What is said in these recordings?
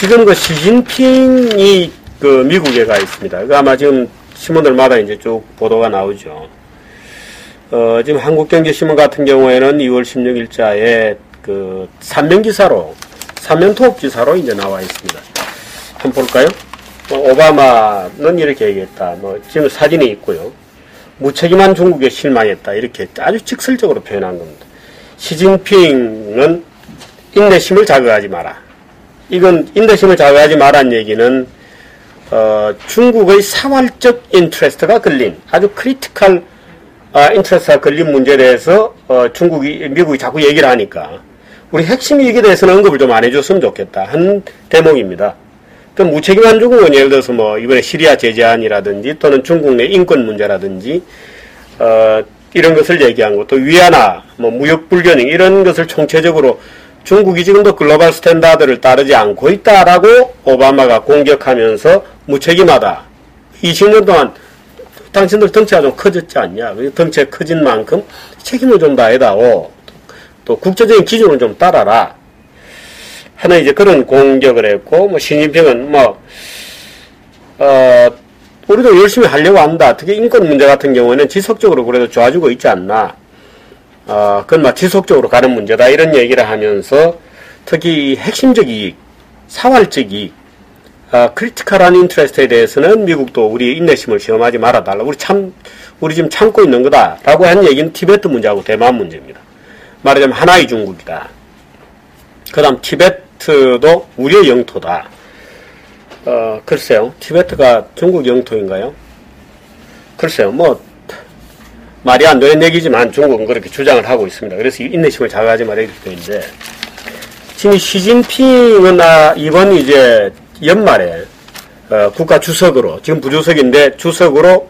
지금 그 시진핑이 그 미국에 가 있습니다. 그 아마 지금 신문들마다 이제 쭉 보도가 나오죠. 지금 한국경제신문 같은 경우에는 2월 16일자에 그 삼면토업 기사로 이제 나와 있습니다. 한번 볼까요? 오바마는 이렇게 얘기했다. 지금 사진이 있고요. 무책임한 중국에 실망했다. 이렇게 아주 직설적으로 표현한 겁니다. 시진핑은 인내심을 자극하지 마라. 이건 인내심을 자극하지 마라는 얘기는 중국의 사활적 인트레스트가 걸린 아주 크리티컬 인트레스트가 걸린 문제에 대해서 미국이 자꾸 얘기를 하니까 우리 핵심 이익에 대해서는 언급을 좀 안 해줬으면 좋겠다 한 대목입니다. 그 무책임한 중국은 예를 들어서 이번에 시리아 제재안이라든지 또는 중국 내 인권 문제라든지 이런 것을 얘기한 것, 또 위안화, 무역 불균형 이런 것을 총체적으로 중국이 지금도 글로벌 스탠다드를 따르지 않고 있다라고 오바마가 공격하면서 무책임하다. 20년 동안 당신들 덩치가 좀 커졌지 않냐. 덩치가 커진 만큼 책임을 좀 다해다오. 또 국제적인 기준을 좀 따라라. 하는 이제 그런 공격을 했고, 시진핑은 우리도 열심히 하려고 한다. 특히 인권 문제 같은 경우에는 지속적으로 그래도 좋아지고 있지 않나. 그건 지속적으로 가는 문제다. 이런 얘기를 하면서 특히 핵심적 이익, 사활적 이익, 크리티컬한 인트레스트에 대해서는 미국도 우리 인내심을 시험하지 말아달라. 우리 지금 참고 있는 거다. 라고 한 얘기는 티베트 문제하고 대만 문제입니다. 말하자면 하나의 중국이다. 그 다음 티베트도 우리의 영토다. 글쎄요. 티베트가 중국 영토인가요? 글쎄요. 말이 안 되는 얘기지만 중국은 그렇게 주장을 하고 있습니다. 그래서 인내심을 자극하지 말아야 되는데, 지금 시진핑은 이번 이제 연말에 국가 주석으로, 지금 부주석인데 주석으로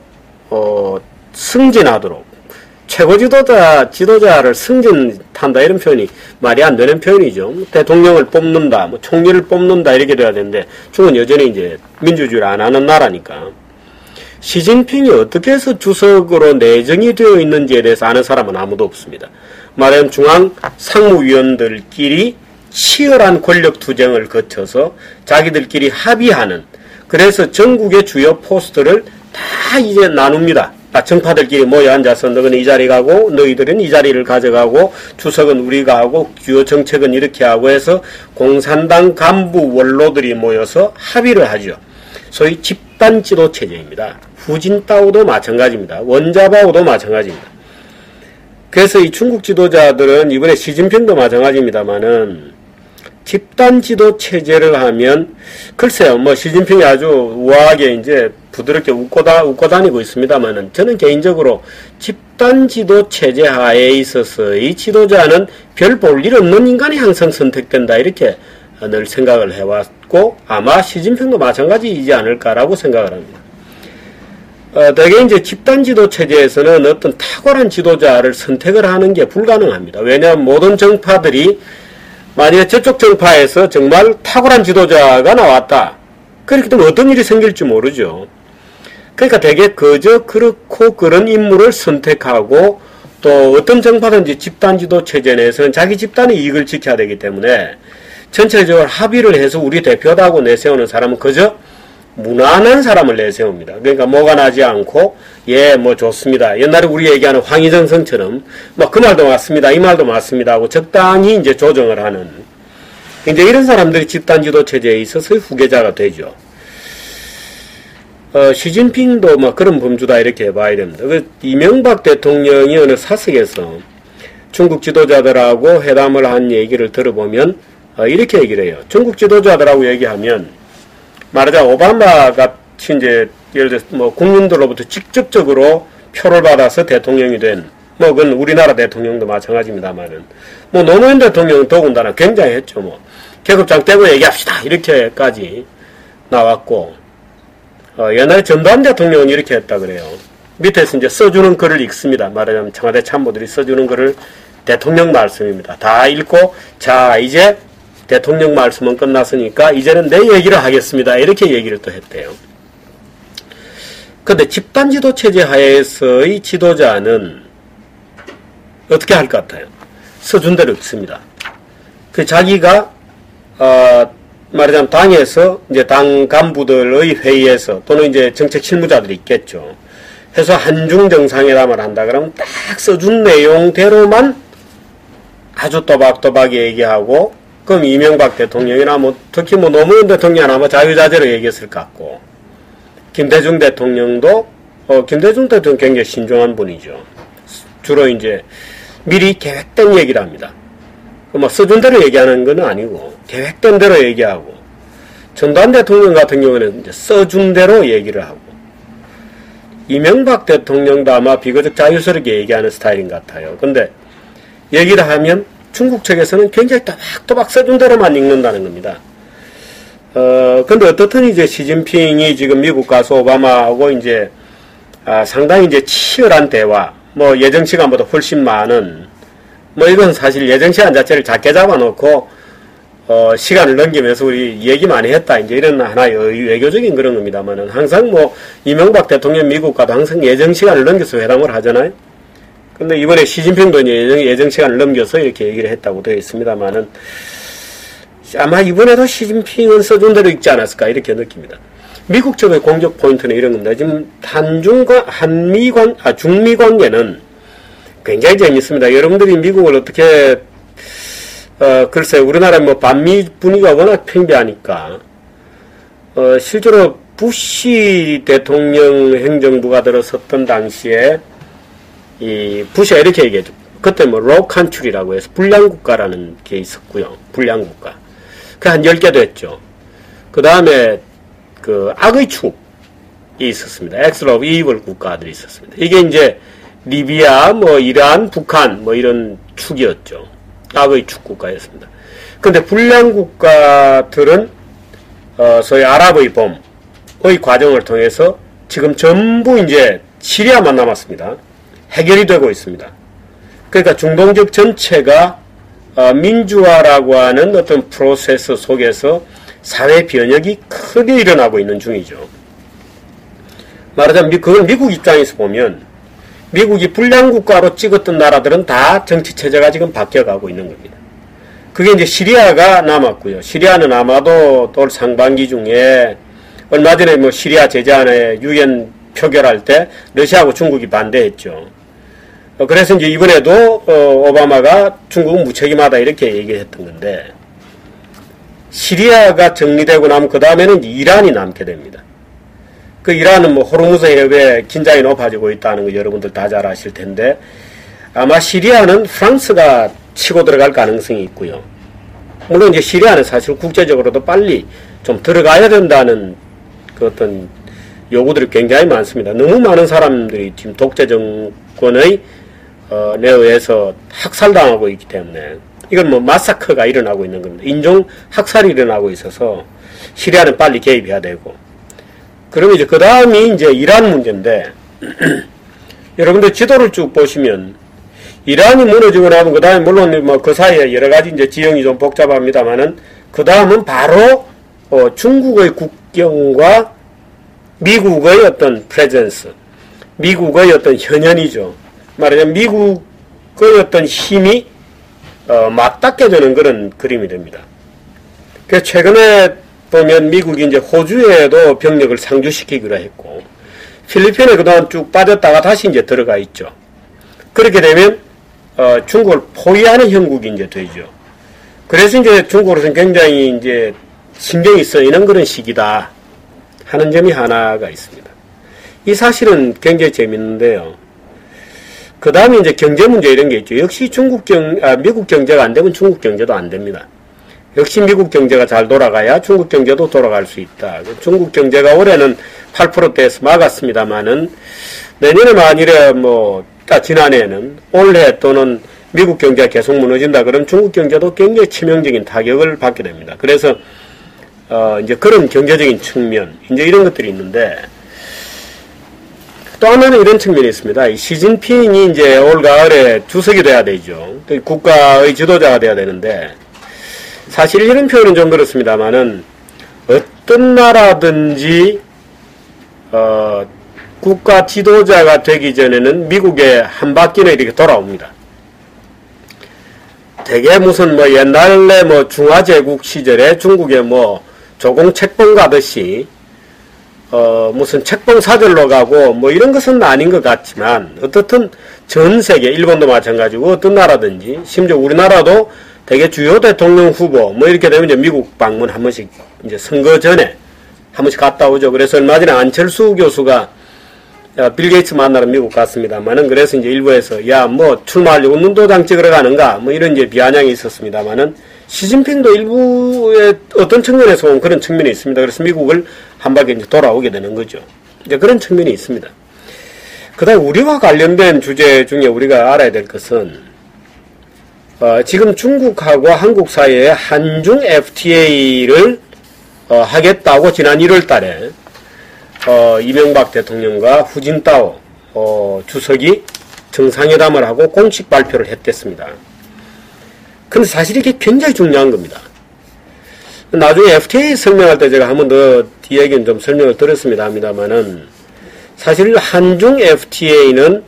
승진하도록, 최고 지도자를 승진한다 이런 표현이 말이 안 되는 표현이죠. 대통령을 뽑는다, 총리를 뽑는다 이렇게 돼야 되는데 중국은 여전히 이제 민주주의를 안 하는 나라니까. 시진핑이 어떻게 해서 주석으로 내정이 되어 있는지에 대해서 아는 사람은 아무도 없습니다. 말하자면 중앙 상무위원들끼리 치열한 권력 투쟁을 거쳐서 자기들끼리 합의하는, 그래서 전국의 주요 포스트를 다 이제 나눕니다. 정파들끼리 모여 앉아서 너는 이 자리 가고 너희들은 이 자리를 가져가고 주석은 우리가 하고 주요 정책은 이렇게 하고 해서 공산당 간부 원로들이 모여서 합의를 하죠. 소위 집단 지도 체제입니다. 후진타오도 마찬가지입니다. 원자바오도 마찬가지입니다. 그래서 이 중국 지도자들은 이번에 시진핑도 마찬가지입니다만은 집단 지도 체제를 하면, 글쎄요, 시진핑이 아주 우아하게 이제 부드럽게 웃고 다니고 있습니다만은, 저는 개인적으로 집단 지도 체제 하에 있어서 이 지도자는 별 볼 일 없는 인간이 항상 선택된다, 이렇게 늘 생각을 해왔고, 아마 시진핑도 마찬가지이지 않을까라고 생각을 합니다. 대개 이제 집단 지도 체제에서는 어떤 탁월한 지도자를 선택을 하는 게 불가능합니다. 왜냐하면 모든 정파들이 만약에 저쪽 정파에서 정말 탁월한 지도자가 나왔다. 그렇게 되면 어떤 일이 생길지 모르죠. 그러니까 되게 그렇고 그런 인물을 선택하고, 또 어떤 정파든지 집단 지도 체제 내에서는 자기 집단의 이익을 지켜야 되기 때문에 전체적으로 합의를 해서 우리 대표다고 내세우는 사람은 그저 무난한 사람을 내세웁니다. 그러니까 뭐가 나지 않고, 좋습니다. 옛날에 우리 얘기하는 황희정성처럼 그 말도 맞습니다, 이 말도 맞습니다 하고 적당히 이제 조정을 하는, 이제 이런 사람들이 집단 지도 체제에 있어서 후계자가 되죠. 시진핑도 그런 범주다 이렇게 봐야 됩니다. 이명박 대통령이 어느 사석에서 중국 지도자들하고 회담을 한 얘기를 들어보면 이렇게 얘기를 해요. 중국 지도자들하고 얘기하면, 말하자면 오바마 같이 이제 예를 들어서 국민들로부터 직접적으로 표를 받아서 대통령이 된, 그건 우리나라 대통령도 마찬가지입니다만은, 노무현 대통령은 더군다나 굉장히 했죠. 계급장 떼고 얘기합시다 이렇게까지 나왔고, 옛날에 전두환 대통령은 이렇게 했다 그래요. 밑에서 이제 써주는 글을 읽습니다. 말하자면 청와대 참모들이 써주는 글을, 대통령 말씀입니다. 다 읽고, 자, 이제 대통령 말씀은 끝났으니까 이제는 내 얘기를 하겠습니다. 이렇게 얘기를 또 했대요. 근데 집단지도 체제 하에서의 지도자는 어떻게 할 것 같아요? 써준 대로 읽습니다. 자기가 말하자면 당에서 이제 당 간부들의 회의에서 또는 이제 정책 실무자들이 있겠죠. 해서 한중 정상회담을 한다 그러면 딱 써준 내용대로만 아주 또박또박 얘기하고, 그럼 이명박 대통령이나 뭐 특히 뭐 노무현 대통령이나 뭐 자유자재로 얘기했을 것 같고, 김대중 대통령도 김대중 대통령 굉장히 신중한 분이죠. 주로 이제 미리 계획된 얘기를 합니다. 뭐 써준 대로 얘기하는 건 아니고 계획된 대로 얘기하고, 전두환 대통령 같은 경우는 이제 써준 대로 얘기를 하고, 이명박 대통령도 아마 비교적 자유스럽게 얘기하는 스타일인 것 같아요. 근데 얘기를 하면 중국 측에서는 굉장히 또박또박 써준 대로만 읽는다는 겁니다. 근데 어떻든 이제 시진핑이 지금 미국 가서 오바마하고 이제 상당히 이제 치열한 대화, 뭐 예정 시간보다 훨씬 많은, 뭐 이건 사실 예정 시간 자체를 작게 잡아놓고 시간을 넘기면서 우리 얘기 많이 했다, 이제 이런 하나의 외교적인 그런 겁니다만은, 항상 뭐 이명박 대통령 미국 가도 항상 예정 시간을 넘겨서 회담을 하잖아요. 근데 이번에 시진핑도 예정 시간을 넘겨서 이렇게 얘기를 했다고 되어 있습니다만은, 아마 이번에도 시진핑은 써준 대로 읽지 않았을까 이렇게 느낍니다. 미국 쪽의 공격 포인트는 이런 겁니다. 지금 중미 관계는 굉장히 재밌습니다. 여러분들이 미국을 어떻게 글쎄, 우리나라 뭐 반미 분위기가 워낙 팽배하니까 실제로 부시 대통령 행정부가 들어섰던 당시에 이 부시가 이렇게 얘기했죠. 그때 뭐 로우 컨트리라고 해서 불량국가라는 게 있었고요. 불량국가. 그 한 10개 됐죠. 그 다음에 그 악의 축이 있었습니다. X of Evil 국가들이 있었습니다. 이게 이제 리비아, 뭐 이란, 북한 뭐 이런 축이었죠. 악의 축 국가였습니다. 근데 불량 국가들은 소위 아랍의 봄의 과정을 통해서 지금 전부 이제 시리아만 남았습니다. 해결이 되고 있습니다. 그러니까 중동적 전체가 민주화라고 하는 어떤 프로세스 속에서 사회 변혁이 크게 일어나고 있는 중이죠. 말하자면 그걸 미국 입장에서 보면, 미국이 불량국가로 찍었던 나라들은 다 정치체제가 지금 바뀌어가고 있는 겁니다. 그게 이제 시리아가 남았고요. 시리아는 아마도 올 상반기 중에, 얼마 전에 뭐 시리아 제재안에 유엔 표결할 때 러시아하고 중국이 반대했죠. 그래서 이제 이번에도 오바마가 중국은 무책임하다 이렇게 얘기했던 건데, 시리아가 정리되고 나면 그 다음에는 이란이 남게 됩니다. 그 이란은 뭐 호르무즈 해협에 긴장이 높아지고 있다는 거 여러분들 다 잘 아실 텐데, 아마 시리아는 프랑스가 치고 들어갈 가능성이 있고요. 물론 이제 시리아는 사실 국제적으로도 빨리 좀 들어가야 된다는 그 어떤 요구들이 굉장히 많습니다. 너무 많은 사람들이 지금 독재 정권의 내의해서 학살당하고 있기 때문에, 이건 뭐 마사커가 일어나고 있는 겁니다. 인종 학살이 일어나고 있어서 시리아는 빨리 개입해야 되고, 그러면 이제 그 다음이 이제 이란 문제인데, 여러분들 지도를 쭉 보시면 이란이 무너지고 나면 그 다음에 물론 뭐 그 사이에 여러 가지 이제 지형이 좀 복잡합니다만은, 그 다음은 바로 중국의 국경과 미국의 어떤 프레젠스, 미국의 어떤 현현이죠. 말하자면 미국의 어떤 힘이 맞닿게 되는 그런 그림이 됩니다. 그래서 최근에 보면 미국이 이제 호주에도 병력을 상주시키기로 했고, 필리핀에 그동안 쭉 빠졌다가 다시 이제 들어가 있죠. 그렇게 되면 중국을 포위하는 형국이 이제 되죠. 그래서 이제 중국으로서는 굉장히 이제 신경이 쓰이는 그런 시기다 하는 점이 하나가 있습니다. 이 사실은 굉장히 재밌는데요. 그 다음에 이제 경제 문제 이런 게 있죠. 역시 미국 경제가 안 되면 중국 경제도 안 됩니다. 역시 미국 경제가 잘 돌아가야 중국 경제도 돌아갈 수 있다. 중국 경제가 올해는 8%대에서 막았습니다만은, 내년에 만일에 지난해에는 올해 또는 미국 경제가 계속 무너진다 그러면 중국 경제도 굉장히 치명적인 타격을 받게 됩니다. 그래서 이제 그런 경제적인 측면, 이제 이런 것들이 있는데, 또 하나는 이런 측면이 있습니다. 이 시진핑이 이제 올 가을에 주석이 돼야 되죠. 국가의 지도자가 돼야 되는데, 사실 이런 표현은 좀 그렇습니다만은, 어떤 나라든지 국가 지도자가 되기 전에는 미국에 한 바퀴는 이렇게 돌아옵니다. 되게 무슨 뭐 옛날에 뭐 중화제국 시절에 중국에 뭐 조공 책봉 가듯이 무슨 책봉 사절로 가고 뭐 이런 것은 아닌 것 같지만 어떻든 전 세계 일본도 마찬가지고 어떤 나라든지 심지어 우리나라도 되게 주요 대통령 후보 뭐 이렇게 되면 이제 미국 방문 한 번씩 이제 선거 전에 한 번씩 갔다 오죠. 그래서 얼마 전에 안철수 교수가 빌 게이츠 만나러 미국 갔습니다만은 그래서 이제 일부에서 야 뭐 출마하려고 눈도장 찍으러 가는가 뭐 이런 이제 비아냥이 있었습니다만은 시진핑도 일부의 어떤 측면에서 온 그런 측면이 있습니다. 그래서 미국을 한 바퀴 이제 돌아오게 되는 거죠. 이제 그런 측면이 있습니다. 그다음 우리와 관련된 주제 중에 우리가 알아야 될 것은 지금 중국하고 한국 사이에 한중 FTA를 하겠다고 지난 1월 달에 이명박 대통령과 후진타오 주석이 정상회담을 하고 공식 발표를 했댔습니다. 근데 사실 이게 굉장히 중요한 겁니다. 나중에 FTA 설명할 때 제가 한 번 더 뒤에는 좀 설명을 드렸습니다 합니다만은 사실 한중 FTA는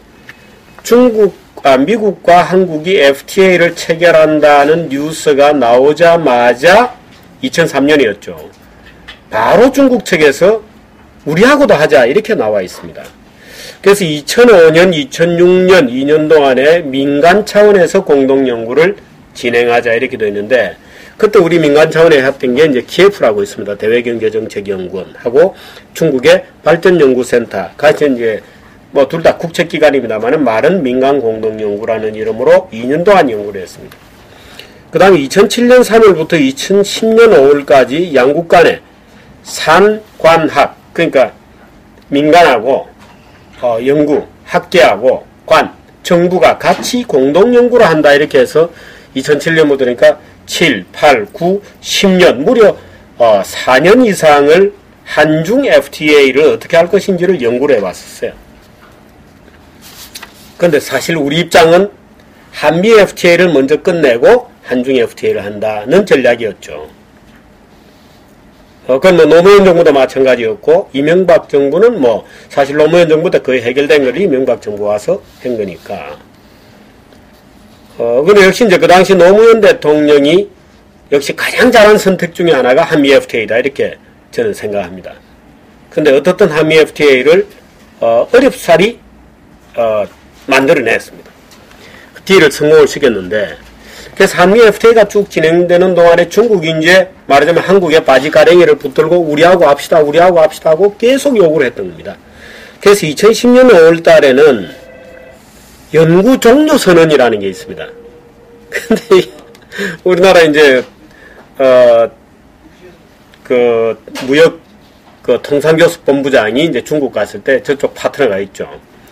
미국과 한국이 FTA를 체결한다는 뉴스가 나오자마자 2003년이었죠. 바로 중국 측에서 우리하고도 하자 이렇게 나와 있습니다. 그래서 2005년, 2006년 2년 동안에 민간 차원에서 공동연구를 진행하자 이렇게 되어 있는데 그때 우리 민간 차원에 했던 게 이제 KF라고 있습니다. 대외경제정책연구원하고 중국의 발전연구센터 같이 이제 뭐 둘 다 국책기관입니다만은 말은 민간 공동연구라는 이름으로 2년 동안 연구를 했습니다. 그 다음에 2007년 3월부터 2010년 5월까지 양국 간의 산관학 그러니까 민간하고 연구, 학계하고 정부가 같이 공동연구를 한다 이렇게 해서 2007년부터 그러니까 7, 8, 9, 10년 무려 4년 이상을 한중 FTA를 어떻게 할 것인지를 연구를 해봤었어요. 그런데 사실 우리 입장은 한미 FTA를 먼저 끝내고 한중 FTA를 한다는 전략이었죠. 그건 뭐 노무현 정부도 마찬가지였고 이명박 정부는 뭐 사실 노무현 정부 때 거의 해결된 걸 이명박 정부 와서 한 거니까. 근데 역시 이제 그 당시 노무현 대통령이 역시 가장 잘한 선택 중에 하나가 한미 FTA다 이렇게 저는 생각합니다. 근데 어떻든 한미 FTA를 어렵사리 만들어냈습니다. 그 딜을 성공을 시켰는데 그래서 한미 FTA가 쭉 진행되는 동안에 중국이 이제 말하자면 한국에 바지가랭이를 붙들고 우리하고 합시다 하고 계속 요구를 했던 겁니다. 그래서 2010년 5월 달에는 연구 종료 선언이라는 게 있습니다. 근데 우리나라 이제 그 무역 그 통상교섭본부장이 이제 중국 갔을 때 저쪽 파트너가 있죠.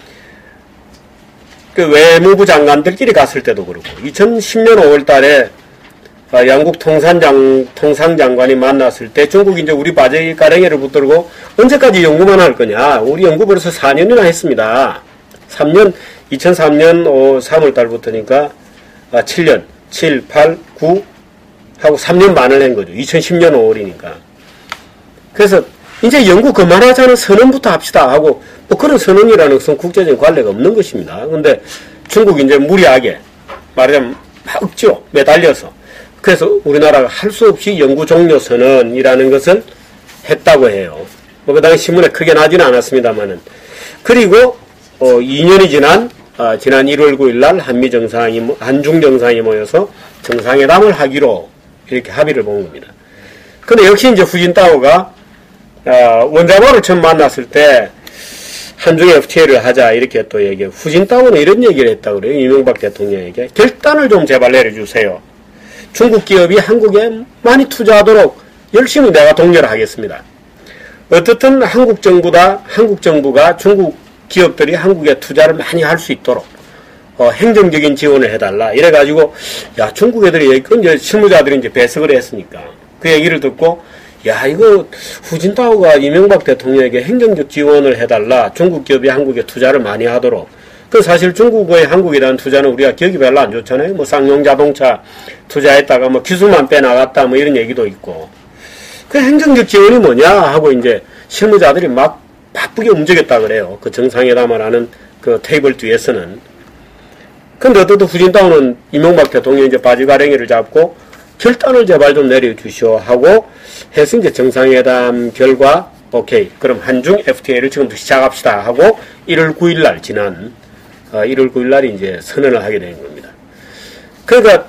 그 외무부 장관들끼리 갔을 때도 그렇고 2010년 5월 달에 양국 통상장관이 만났을 때 중국이 이제 우리 바지가랭이를 붙들고 언제까지 연구만 할 거냐. 우리 연구 벌써 4년이나 했습니다. 2003년 3월 달부터니까 7년, 7, 8, 9 하고 3년 반을 한 거죠. 2010년 5월이니까. 그래서 이제 연구 그만하자는 선언부터 합시다 하고 뭐 그런 선언이라는 것은 국제적인 관례가 없는 것입니다. 근데 중국이 이제 무리하게 말하자면 억지로 매달려서 그래서 우리나라가 할 수 없이 연구 종료 선언이라는 것을 했다고 해요. 뭐 그 당시 신문에 크게 나지는 않았습니다만은. 그리고 2년이 지난 1월 9일 날 한중 정상이 모여서 정상회담을 하기로 이렇게 합의를 본 겁니다. 근데 역시 이제 후진타오가 원자보를 처음 만났을 때 한중 FTA를 하자 이렇게 또 얘기해요. 후진타오는 이런 얘기를 했다고 그래요. 이명박 대통령에게 결단을 좀 제발 내려주세요. 중국 기업이 한국에 많이 투자하도록 열심히 내가 독려를 하겠습니다. 어떻든 한국 정부가 중국 기업들이 한국에 투자를 많이 할 수 있도록 행정적인 지원을 해달라. 이래가지고 야 중국 애들이 이제 실무자들이 이제 배석을 했으니까 그 얘기를 듣고 야 이거 후진타오가 이명박 대통령에게 행정적 지원을 해달라. 중국 기업이 한국에 투자를 많이 하도록. 그 사실 중국의 한국에 대한 투자는 우리가 기억이 별로 안 좋잖아요. 뭐 쌍용 자동차 투자했다가 뭐 기술만 빼나갔다 뭐 이런 얘기도 있고. 그 행정적 지원이 뭐냐 하고 이제 실무자들이 막 바쁘게 움직였다 그래요. 그 정상회담을 하는 그 테이블 뒤에서는. 근데 어떻든 후진타운은 이명박 대통령이 이제 바지가랭이를 잡고 결단을 제발 좀 내려주시오 하고 해서 이제 정상회담 결과 오케이 그럼 한중 FTA를 지금부터 시작합시다 하고 1월 9일 날 지난 1월 9일 날이 이제 선언을 하게 된 겁니다. 그러니까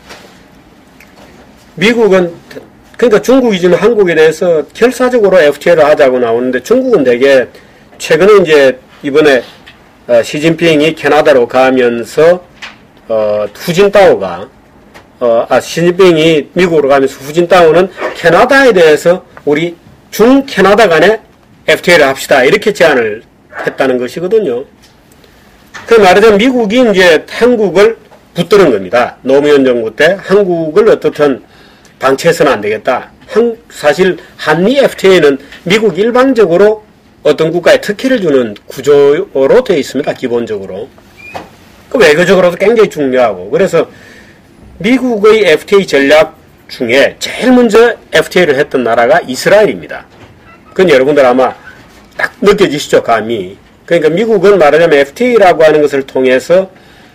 미국은 그러니까 중국이 지금 한국에 대해서 결사적으로 FTA를 하자고 나오는데 중국은 되게 최근에 이제 이번에 시진핑이 캐나다로 가면서 후진타오가 시진핑이 미국으로 가면서 후진타오는 캐나다에 대해서 우리 중-캐나다 간에 FTA를 합시다 이렇게 제안을 했다는 것이거든요. 그 말하자면 미국이 이제 한국을 붙드는 겁니다. 노무현 정부 때 한국을 어떻든 방치해서는 안 되겠다. 사실 한미 FTA는 미국 일방적으로 어떤 국가에 특혜를 주는 구조로 되어 있습니다. 기본적으로. 그 외교적으로도 굉장히 중요하고. 그래서 미국의 FTA 전략 중에 제일 먼저 FTA를 했던 나라가 이스라엘입니다. 그건 여러분들 아마 딱 느껴지시죠, 감이. 그러니까 미국은 말하자면 FTA라고 하는 것을 통해서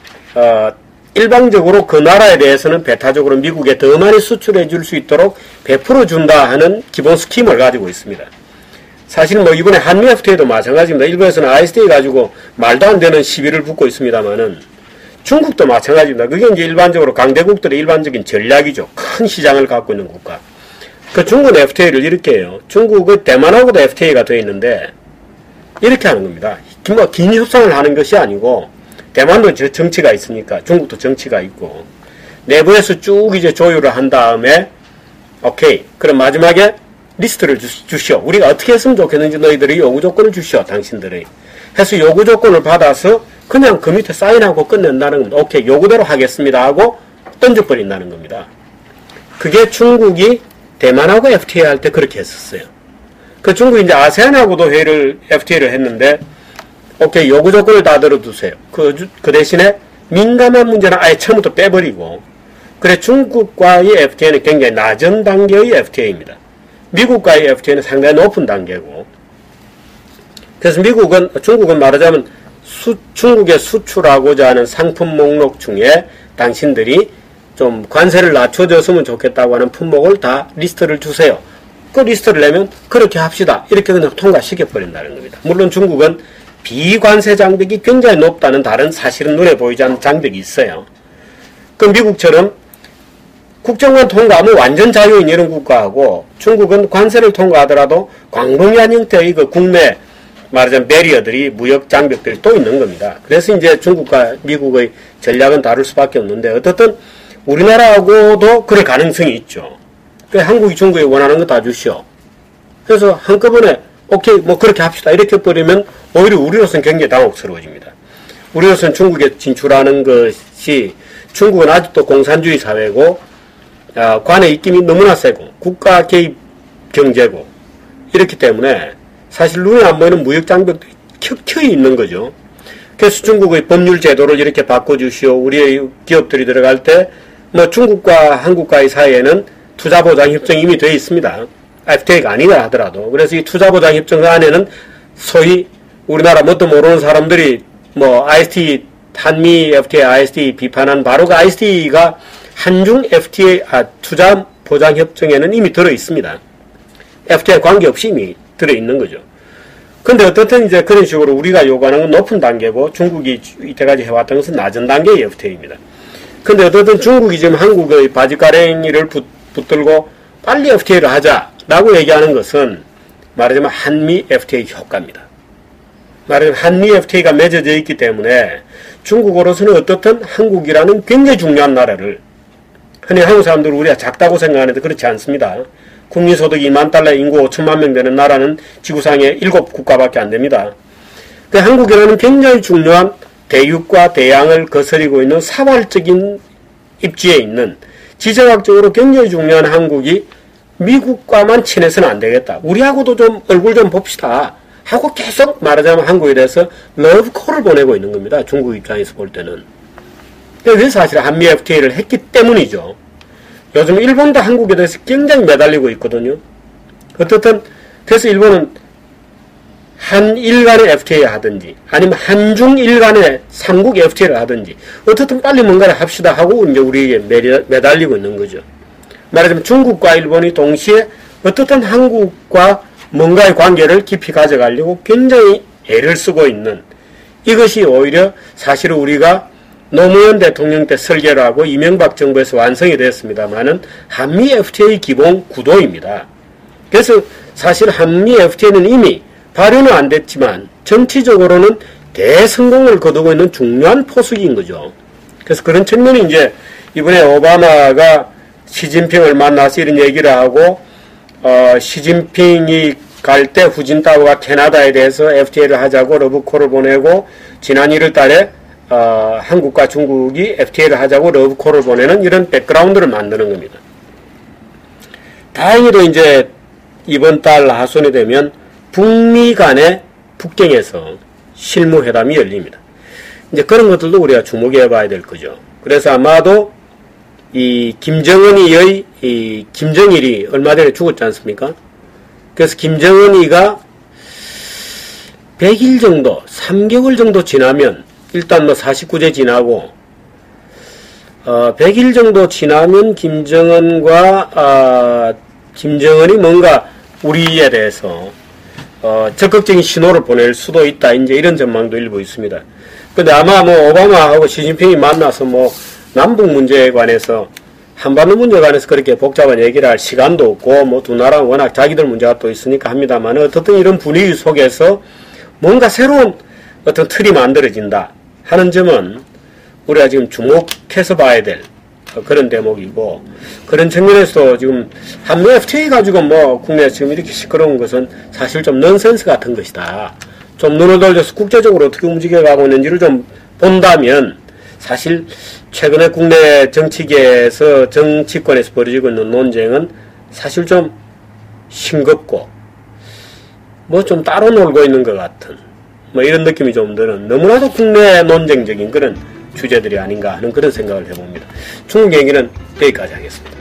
일방적으로 그 나라에 대해서는 배타적으로 미국에 더 많이 수출해 줄 수 있도록 베풀어 준다 하는 기본 스킴을 가지고 있습니다. 사실 뭐 이번에 한미 FTA도 마찬가지입니다. 일본에서는 ISDA 가지고 말도 안 되는 시비를 붙고 있습니다만은 중국도 마찬가지입니다. 그게 이제 일반적으로 강대국들의 일반적인 전략이죠. 큰 시장을 갖고 있는 국가. 그 중국은 FTA를 이렇게 해요. 중국의 대만하고도 FTA가 되어 있는데 이렇게 하는 겁니다. 뭐 긴 협상을 하는 것이 아니고 대만도 정치가 있으니까 중국도 정치가 있고 내부에서 쭉 이제 조율을 한 다음에 오케이 그럼 마지막에 리스트를 주시오. 우리가 어떻게 했으면 좋겠는지 너희들이 요구 조건을 주시오. 당신들이 해서 요구 조건을 받아서 그냥 그 밑에 사인하고 끝낸다는 겁니다. 오케이 요구대로 하겠습니다 하고 던져버린다는 겁니다. 그게 중국이 대만하고 FTA 할 때 그렇게 했었어요. 그 중국이 이제 아세안하고도 FTA를 했는데 오케이 요구 조건을 다 들어두세요. 그 대신에 민감한 문제는 아예 처음부터 빼버리고 그래 중국과의 FTA는 굉장히 낮은 단계의 FTA입니다. 미국과의 FTA는 상당히 높은 단계고 그래서 중국은 말하자면 중국에 수출하고자 하는 상품 목록 중에 당신들이 좀 관세를 낮춰줬으면 좋겠다고 하는 품목을 다 리스트를 주세요. 그 리스트를 내면 그렇게 합시다. 이렇게 그냥 통과시켜버린다는 겁니다. 물론 중국은 비관세 장벽이 굉장히 높다는 다른 사실은 눈에 보이지 않는 장벽이 있어요. 그 미국처럼 국정원 통과하면 완전 자유인 이런 국가하고 중국은 관세를 통과하더라도 광범위한 형태의 그 국내 말하자면 배리어들이 무역 장벽들이 또 있는 겁니다. 그래서 이제 중국과 미국의 전략은 다를 수밖에 없는데 어떻든 우리나라하고도 그럴 가능성이 있죠. 그러니까 한국이 중국에 원하는 거 다 주시오. 그래서 한꺼번에 오케이 뭐 그렇게 합시다 이렇게 버리면 오히려 우리로서는 굉장히 당혹스러워집니다. 우리로서는 중국에 진출하는 것이 중국은 아직도 공산주의 사회고 관의 입김이 너무나 세고 국가 개입 경제고 이렇기 때문에 사실 눈에 안 보이는 무역 장벽들이 켜켜이 있는 거죠. 그래서 중국의 법률 제도를 이렇게 바꿔주시오. 우리의 기업들이 들어갈 때 뭐 중국과 한국과의 사이에는 투자보장협정이 이미 되어 있습니다. FTA가 아니라 하더라도. 그래서 이 투자보장협정 안에는 소위 우리나라 뭣도 모르는 사람들이 뭐 IST, 한미 FTA, IST 비판한 바로 그 IST가 한중 FTA, 투자보장협정에는 이미 들어있습니다. FTA 관계없이 이미 들어있는 거죠. 근데 어떻든 이제 그런 식으로 우리가 요구하는 건 높은 단계고 중국이 이때까지 해왔던 것은 낮은 단계의 FTA입니다. 근데 어떻든 중국이 지금 한국의 바지가랭이를 붙들고 빨리 FTA를 하자라고 얘기하는 것은 말하자면 한미 FTA 효과입니다. 말하자면 한미 FTA가 맺어져 있기 때문에 중국으로서는 어떻든 한국이라는 굉장히 중요한 나라를 흔히 한국 사람들은 우리가 작다고 생각하는데 그렇지 않습니다. 국민소득 2만 달러, 인구 5천만 명 되는 나라는 지구상에 7국가밖에 안 됩니다. 그 한국이라는 굉장히 중요한 대륙과 대양을 거스리고 있는 사활적인 입지에 있는 지정학적으로 굉장히 중요한 한국이 미국과만 친해서는 안 되겠다. 우리하고도 좀 얼굴 좀 봅시다. 하고 계속 말하자면 한국에 대해서 러브콜을 보내고 있는 겁니다. 중국 입장에서 볼 때는. 그게 사실 한미 FTA를 했기 때문이죠. 요즘 일본도 한국에 대해서 굉장히 매달리고 있거든요. 어떻든 그래서 일본은 한일 간의 FTA 하든지 아니면 한중일 간의 삼국 FTA를 하든지 어떻든 빨리 뭔가를 합시다 하고 이제 우리에게 매달리고 있는 거죠. 말하자면 중국과 일본이 동시에 어떻든 한국과 뭔가의 관계를 깊이 가져가려고 굉장히 애를 쓰고 있는, 이것이 오히려 사실은 우리가 노무현 대통령 때 설계를 하고 이명박 정부에서 완성이 되었습니다만은 한미 FTA 기본 구도입니다. 그래서 사실 한미 FTA는 이미 발효는 안 됐지만 정치적으로는 대성공을 거두고 있는 중요한 포석인 거죠. 그래서 그런 측면이 이제 이번에 오바마가 시진핑을 만나서 이런 얘기를 하고 시진핑이 갈 때 후진타오가 캐나다에 대해서 FTA를 하자고 러브콜을 보내고 지난 1월 달에 한국과 중국이 FTA를 하자고 러브콜을 보내는 이런 백그라운드를 만드는 겁니다. 다행히도 이제 이번 달 하순이 되면 북미 간의 북경에서 실무회담이 열립니다. 이제 그런 것들도 우리가 주목해 봐야 될 거죠. 그래서 아마도 이 김정은이의 김정일이 얼마 전에 죽었지 않습니까? 그래서 김정은이가 100일 정도, 3개월 정도 지나면, 일단 뭐 49제 지나고 100일 정도 지나면 김정은이 뭔가 우리에 대해서 적극적인 신호를 보낼 수도 있다. 이제 이런 전망도 일부 있습니다. 근데 아마 뭐 오바마하고 시진핑이 만나서 뭐 남북 문제에 관해서 한반도 문제에 관해서 그렇게 복잡한 얘기를 할 시간도 없고 뭐 두 나라는 워낙 자기들 문제가 또 있으니까 합니다만 어떻든 이런 분위기 속에서 뭔가 새로운 어떤 틀이 만들어진다 하는 점은 우리가 지금 주목해서 봐야 될 그런 대목이고, 그런 측면에서 지금 한미 FTA 가지고 뭐 국내에서 지금 이렇게 시끄러운 것은 사실 좀 넌센스 같은 것이다. 좀 눈을 돌려서 국제적으로 어떻게 움직여가고 있는지를 좀 본다면 사실 최근에 국내 정치계에서 정치권에서 벌어지고 있는 논쟁은 사실 좀 싱겁고 뭐 좀 따로 놀고 있는 것 같은 뭐 이런 느낌이 좀 드는, 너무나도 국내 논쟁적인 그런 주제들이 아닌가 하는 그런 생각을 해봅니다. 중국 얘기는 여기까지 하겠습니다.